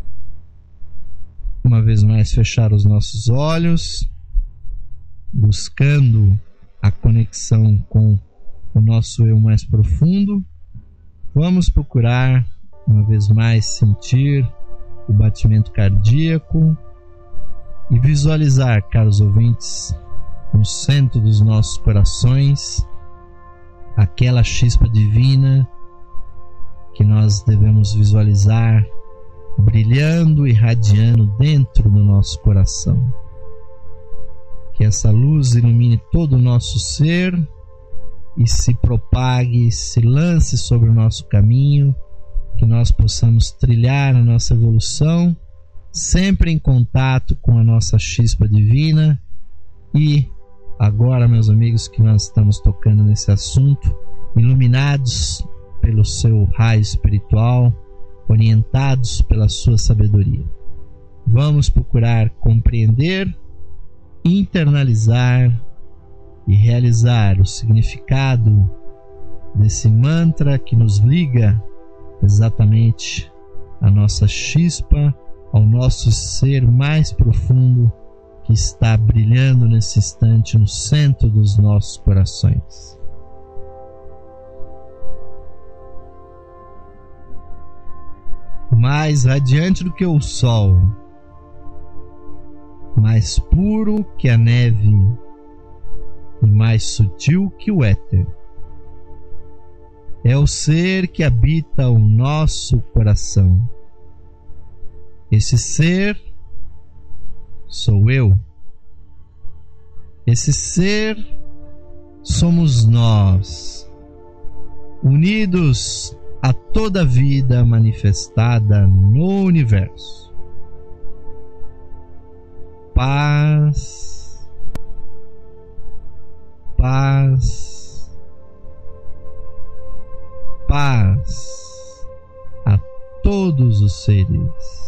uma vez mais fechar os nossos olhos, buscando a conexão com o nosso eu mais profundo. Vamos procurar uma vez mais sentir o batimento cardíaco e visualizar, caros ouvintes, no centro dos nossos corações aquela chispa divina que nós devemos visualizar brilhando e irradiando dentro do nosso coração. Que essa luz ilumine todo o nosso ser e se propague, se lance sobre o nosso caminho, que nós possamos trilhar a nossa evolução sempre em contato com a nossa chispa divina. E agora, meus amigos, que nós estamos tocando nesse assunto, iluminados pelo seu raio espiritual, orientados pela sua sabedoria, vamos procurar compreender, internalizar e realizar o significado desse mantra que nos liga exatamente à nossa chispa, ao nosso ser mais profundo que está brilhando nesse instante no centro dos nossos corações. Mais radiante do que o sol, mais puro que a neve e mais sutil que o éter, é o ser que habita o nosso coração. Esse ser sou eu. Esse ser somos nós, unidos a toda vida manifestada no universo. Paz, paz, paz a todos os seres.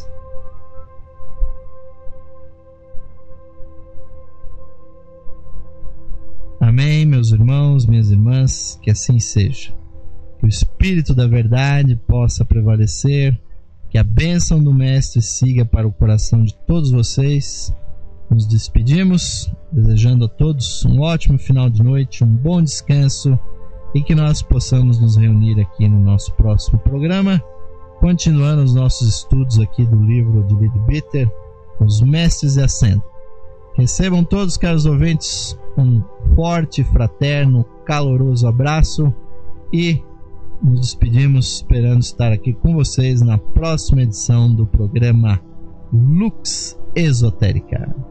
Amém, meus irmãos, minhas irmãs, que assim seja. Que o Espírito da Verdade possa prevalecer, que a bênção do Mestre siga para o coração de todos vocês. Nos despedimos, desejando a todos um ótimo final de noite, um bom descanso e que nós possamos nos reunir aqui no nosso próximo programa, continuando os nossos estudos aqui do livro de Leadbeater, Os Mestres de Ascendo. Recebam todos, caros ouvintes, um forte, fraterno, caloroso abraço e nos despedimos esperando estar aqui com vocês na próxima edição do programa Lux Esotérica.